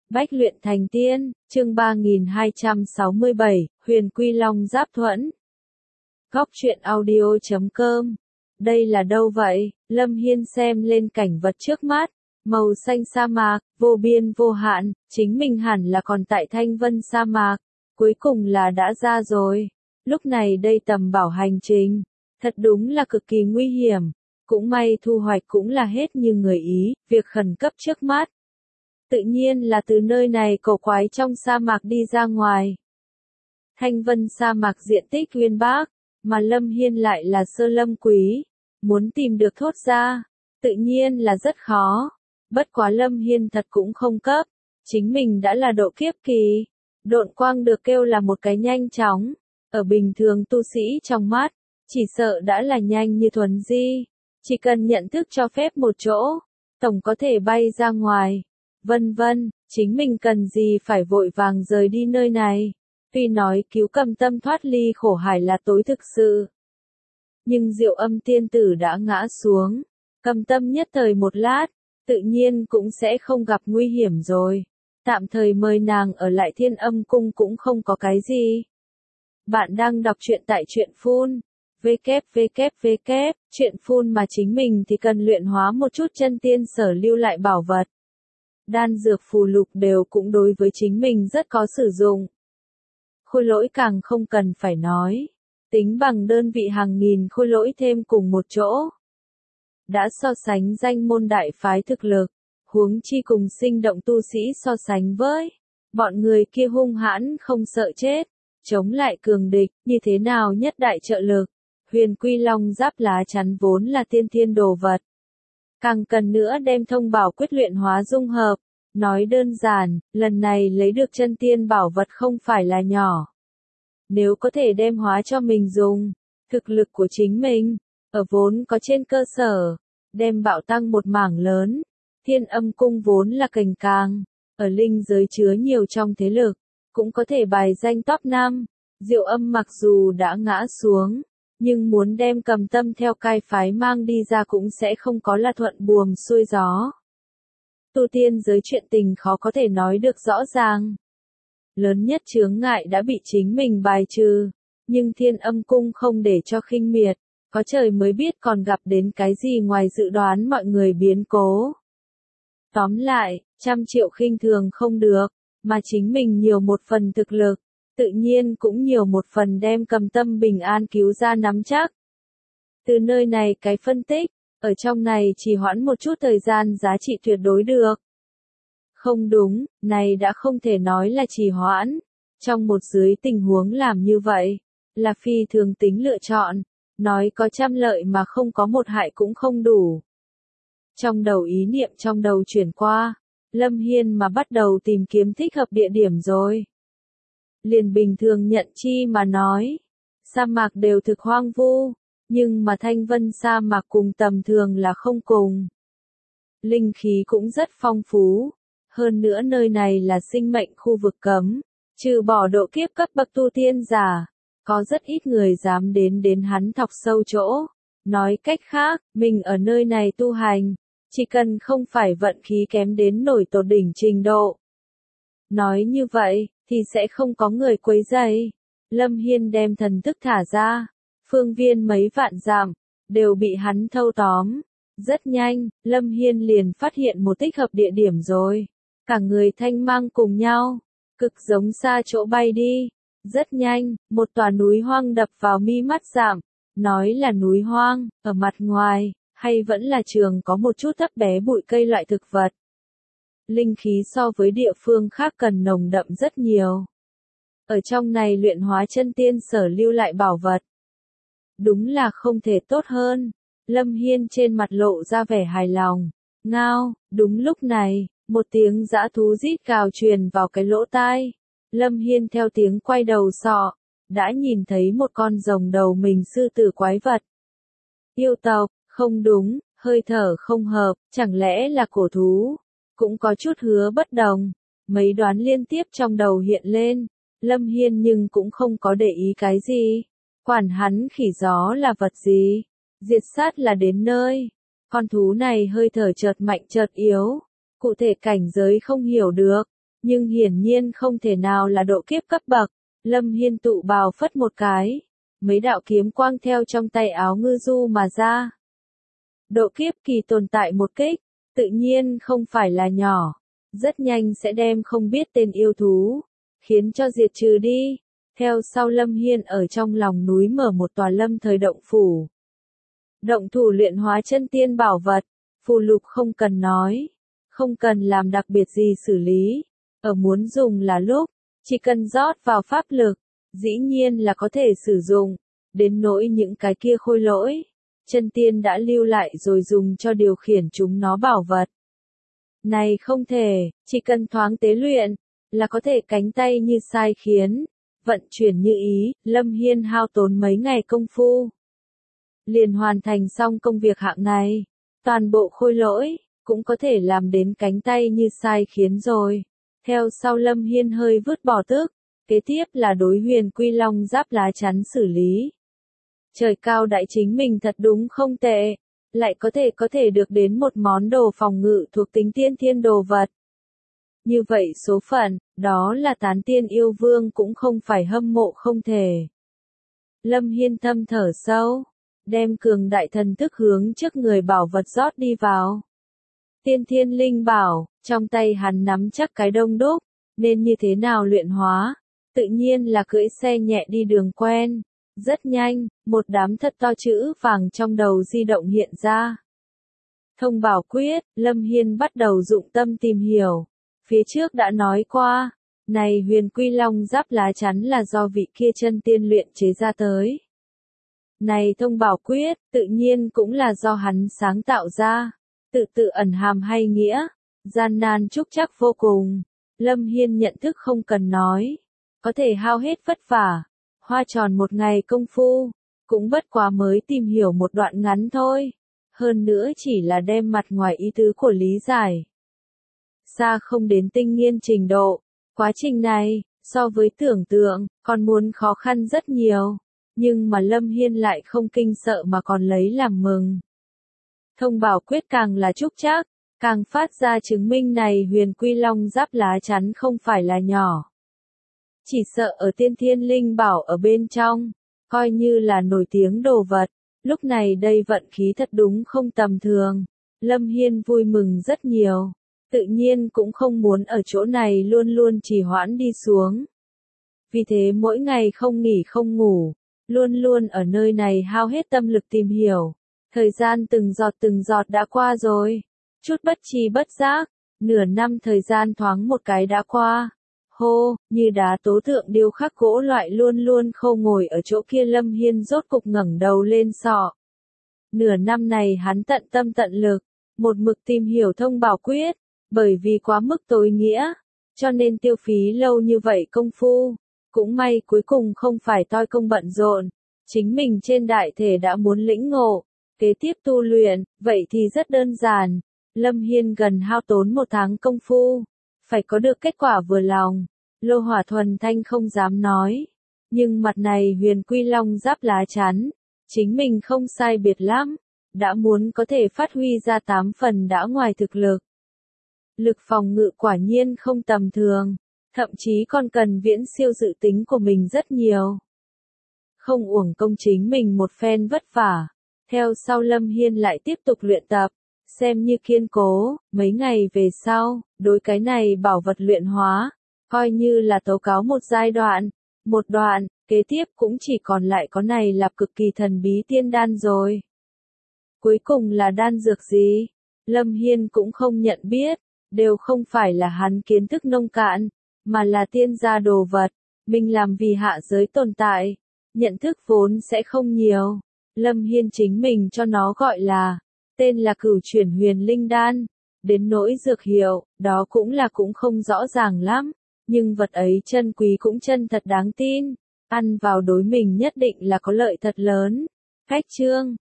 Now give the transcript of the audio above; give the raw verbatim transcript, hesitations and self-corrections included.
Bách luyện thành tiên, chương ba nghìn hai trăm sáu mươi bảy, Huyền Quy Long Giáp Thuẫn. Góc truyện audio chấm com. Đây là đâu vậy? Lâm Hiên xem lên cảnh vật trước mắt, màu xanh sa mạc, vô biên vô hạn, chính mình hẳn là còn tại Thanh Vân sa mạc, cuối cùng là đã ra rồi. Lúc này đây tầm bảo hành trình, thật đúng là cực kỳ nguy hiểm, cũng may thu hoạch cũng là hết như người ý, việc khẩn cấp trước mắt. Tự nhiên là từ nơi này cổ quái trong sa mạc đi ra ngoài. Thanh Vân sa mạc diện tích uyên bác, mà Lâm Hiên lại là sơ lâm quý, muốn tìm được thốt ra, tự nhiên là rất khó. Bất quá Lâm Hiên thật cũng không cấp, chính mình đã là độ kiếp kỳ, độn quang được kêu là một cái nhanh chóng, ở bình thường tu sĩ trong mắt, chỉ sợ đã là nhanh như thuấn di, chỉ cần nhận thức cho phép một chỗ, tổng có thể bay ra ngoài. Vân vân, chính mình cần gì phải vội vàng rời đi nơi này. Tuy nói cứu Cầm Tâm thoát ly khổ hải là tối thực sự, nhưng Diệu Âm tiên tử đã ngã xuống, Cầm Tâm nhất thời một lát, tự nhiên cũng sẽ không gặp nguy hiểm rồi. Tạm thời mời nàng ở lại Thiên Âm cung cũng không có cái gì. Bạn đang đọc truyện tại truyện phun. www, truyện phun mà chính mình thì cần luyện hóa một chút chân tiên sở lưu lại bảo vật. Đan dược phù lục đều cũng đối với chính mình rất có sử dụng. Khôi lỗi càng không cần phải nói, tính bằng đơn vị hàng nghìn khôi lỗi thêm cùng một chỗ. Đã so sánh danh môn đại phái thực lực, huống chi cùng sinh động tu sĩ so sánh với. Bọn người kia hung hãn không sợ chết, chống lại cường địch, như thế nào nhất đại trợ lực. Huyền Quy Long Giáp lá chắn vốn là tiên thiên đồ vật. Càng cần nữa đem thông bảo quyết luyện hóa dung hợp. Nói đơn giản, lần này lấy được chân tiên bảo vật không phải là nhỏ. Nếu có thể đem hóa cho mình dùng, thực lực của chính mình, ở vốn có trên cơ sở, đem bạo tăng một mảng lớn. Thiên Âm cung vốn là cành càng, ở linh giới chứa nhiều trong thế lực, cũng có thể bài danh top năm. Diệu Âm mặc dù đã ngã xuống, nhưng muốn đem Cầm Tâm theo cai phái mang đi ra cũng sẽ không có là thuận buồm xuôi gió. Tu tiên giới chuyện tình khó có thể nói được rõ ràng. Lớn nhất chướng ngại đã bị chính mình bài trừ, nhưng Thiên Âm cung không để cho khinh miệt, có trời mới biết còn gặp đến cái gì ngoài dự đoán mọi người biến cố. Tóm lại, trăm triệu khinh thường không được, mà chính mình nhiều một phần thực lực, tự nhiên cũng nhiều một phần đem Cầm Tâm bình an cứu ra nắm chắc. Từ nơi này cái phân tích, ở trong này chỉ hoãn một chút thời gian giá trị tuyệt đối được. Không đúng, này đã không thể nói là trì hoãn. Trong một dưới tình huống làm như vậy, là phi thường tính lựa chọn, nói có trăm lợi mà không có một hại cũng không đủ. Trong đầu ý niệm trong đầu chuyển qua, Lâm Hiên mà bắt đầu tìm kiếm thích hợp địa điểm rồi. Liền bình thường nhận chi mà nói, sa mạc đều thực hoang vu, nhưng mà Thanh Vân sa mạc cùng tầm thường là không cùng. Linh khí cũng rất phong phú, hơn nữa nơi này là sinh mệnh khu vực cấm, trừ bỏ độ kiếp cấp bậc tu tiên giả, có rất ít người dám đến đến hắn thọc sâu chỗ. Nói cách khác, mình ở nơi này tu hành, chỉ cần không phải vận khí kém đến nổi tột đỉnh trình độ. Nói như vậy, thì sẽ không có người quấy rầy. Lâm Hiên đem thần thức thả ra, phương viên mấy vạn dặm, đều bị hắn thâu tóm. Rất nhanh, Lâm Hiên liền phát hiện một thích hợp địa điểm rồi. Cả người thanh mang cùng nhau, cực giống xa chỗ bay đi. Rất nhanh, một tòa núi hoang đập vào mi mắt giảm. Nói là núi hoang, ở mặt ngoài, hay vẫn là trường có một chút thấp bé bụi cây loại thực vật. Linh khí so với địa phương khác cần nồng đậm rất nhiều. Ở trong này luyện hóa chân tiên sở lưu lại bảo vật. Đúng là không thể tốt hơn. Lâm Hiên trên mặt lộ ra vẻ hài lòng. Ngao, đúng lúc này, một tiếng dã thú rít gào truyền vào cái lỗ tai. Lâm Hiên theo tiếng quay đầu sọ, đã nhìn thấy một con rồng đầu mình sư tử quái vật. Yêu tộc, không đúng, hơi thở không hợp, chẳng lẽ là cổ thú? Cũng có chút hứa bất đồng. Mấy đoán liên tiếp trong đầu hiện lên. Lâm Hiên nhưng cũng không có để ý cái gì. Quản hắn khỉ gió là vật gì. Diệt sát là đến nơi. Con thú này hơi thở chợt mạnh chợt yếu. Cụ thể cảnh giới không hiểu được. nhưng hiển nhiên không thể nào là độ kiếp cấp bậc. Lâm Hiên tụ bào phất một cái, mấy đạo kiếm quang theo trong tay áo ngư du mà ra. Độ kiếp kỳ tồn tại một kích, tự nhiên không phải là nhỏ, rất nhanh sẽ đem không biết tên yêu thú, khiến cho diệt trừ đi. Theo sau Lâm Hiên ở trong lòng núi mở một tòa lâm thời động phủ. Động thủ luyện hóa chân tiên bảo vật, phù lục không cần nói, không cần làm đặc biệt gì xử lý, ở muốn dùng là lúc, chỉ cần rót vào pháp lực, dĩ nhiên là có thể sử dụng, đến nỗi những cái kia khôi lỗi, chân tiên đã lưu lại rồi dùng cho điều khiển chúng nó bảo vật. Này không thể, chỉ cần thoáng tế luyện, là có thể cánh tay như sai khiến, vận chuyển như ý. Lâm Hiên hao tốn mấy ngày công phu, liền hoàn thành xong công việc hạng này, toàn bộ khôi lỗi, cũng có thể làm đến cánh tay như sai khiến rồi. Theo sau Lâm Hiên hơi vứt bỏ tức, kế tiếp là đối huyền quy long giáp lá chắn xử lý. Trời cao đại chính mình thật đúng không tệ, lại có thể có thể được đến một món đồ phòng ngự thuộc tính tiên thiên đồ vật. Như vậy số phận, đó là tán tiên yêu vương cũng không phải hâm mộ không thể. Lâm Hiên thâm thở sâu, đem cường đại thần thức hướng trước người bảo vật rót đi vào. Tiên thiên linh bảo, trong tay hắn nắm chắc cái đông đúc, nên như thế nào luyện hóa, tự nhiên là cưỡi xe nhẹ đi đường quen. Rất nhanh, một đám thật to chữ vàng trong đầu di động hiện ra. Thông bảo quyết, Lâm Hiên bắt đầu dụng tâm tìm hiểu. Phía trước đã nói qua, này huyền quy long giáp lá chắn là do vị kia chân tiên luyện chế ra tới. Này thông bảo quyết, tự nhiên cũng là do hắn sáng tạo ra, tự tự ẩn hàm hay nghĩa, gian nan trúc chắc vô cùng. Lâm Hiên nhận thức không cần nói, có thể hao hết vất vả, hoa tròn một ngày công phu, cũng bất quá mới tìm hiểu một đoạn ngắn thôi, hơn nữa chỉ là đem mặt ngoài ý tứ của lý giải. Xa không đến tinh nghiên trình độ, quá trình này, so với tưởng tượng, còn muốn khó khăn rất nhiều, nhưng mà Lâm Hiên lại không kinh sợ mà còn lấy làm mừng. Thông bảo quyết càng là trúc chắc, càng phát ra chứng minh này huyền quy long giáp lá chắn không phải là nhỏ. Chỉ sợ ở tiên thiên linh bảo ở bên trong, coi như là nổi tiếng đồ vật, lúc này đây vận khí thật đúng không tầm thường. Lâm Hiên vui mừng rất nhiều, tự nhiên cũng không muốn ở chỗ này luôn luôn trì hoãn đi xuống. Vì thế mỗi ngày không nghỉ không ngủ, luôn luôn ở nơi này hao hết tâm lực tìm hiểu. Thời gian từng giọt từng giọt đã qua rồi, chút bất tri bất giác, nửa năm thời gian thoáng một cái đã qua. Hô, như đá tố tượng điêu khắc gỗ loại luôn luôn khâu ngồi ở chỗ kia Lâm Hiên rốt cục ngẩng đầu lên sọ. Nửa năm này hắn tận tâm tận lực, một mực tìm hiểu thông bảo quyết, bởi vì quá mức tối nghĩa, cho nên tiêu phí lâu như vậy công phu. Cũng may cuối cùng không phải toi công bận rộn, chính mình trên đại thể đã muốn lĩnh ngộ, kế tiếp tu luyện, vậy thì rất đơn giản. Lâm Hiên gần hao tốn một tháng công phu, phải có được kết quả vừa lòng. Lô Hỏa Thuần Thanh không dám nói, nhưng mặt này huyền quy long giáp lá chắn, chính mình không sai biệt lắm, đã muốn có thể phát huy ra tám phần đã ngoài thực lực. Lực phòng ngự quả nhiên không tầm thường, thậm chí còn cần viễn siêu dự tính của mình rất nhiều. Không uổng công chính mình một phen vất vả, theo sau Lâm Hiên lại tiếp tục luyện tập, xem như kiên cố. Mấy ngày về sau, đối cái này bảo vật luyện hóa, coi như là tố cáo một giai đoạn, một đoạn, kế tiếp cũng chỉ còn lại có này là cực kỳ thần bí tiên đan rồi. Cuối cùng là đan dược gì? Lâm Hiên cũng không nhận biết, đều không phải là hắn kiến thức nông cạn, mà là tiên gia đồ vật, mình làm vì hạ giới tồn tại, nhận thức vốn sẽ không nhiều. Lâm Hiên chính mình cho nó gọi là, tên là cửu chuyển huyền linh đan, đến nỗi dược hiệu, đó cũng là cũng không rõ ràng lắm, nhưng vật ấy chân quý cũng chân thật đáng tin, ăn vào đối mình nhất định là có lợi thật lớn. Khách chương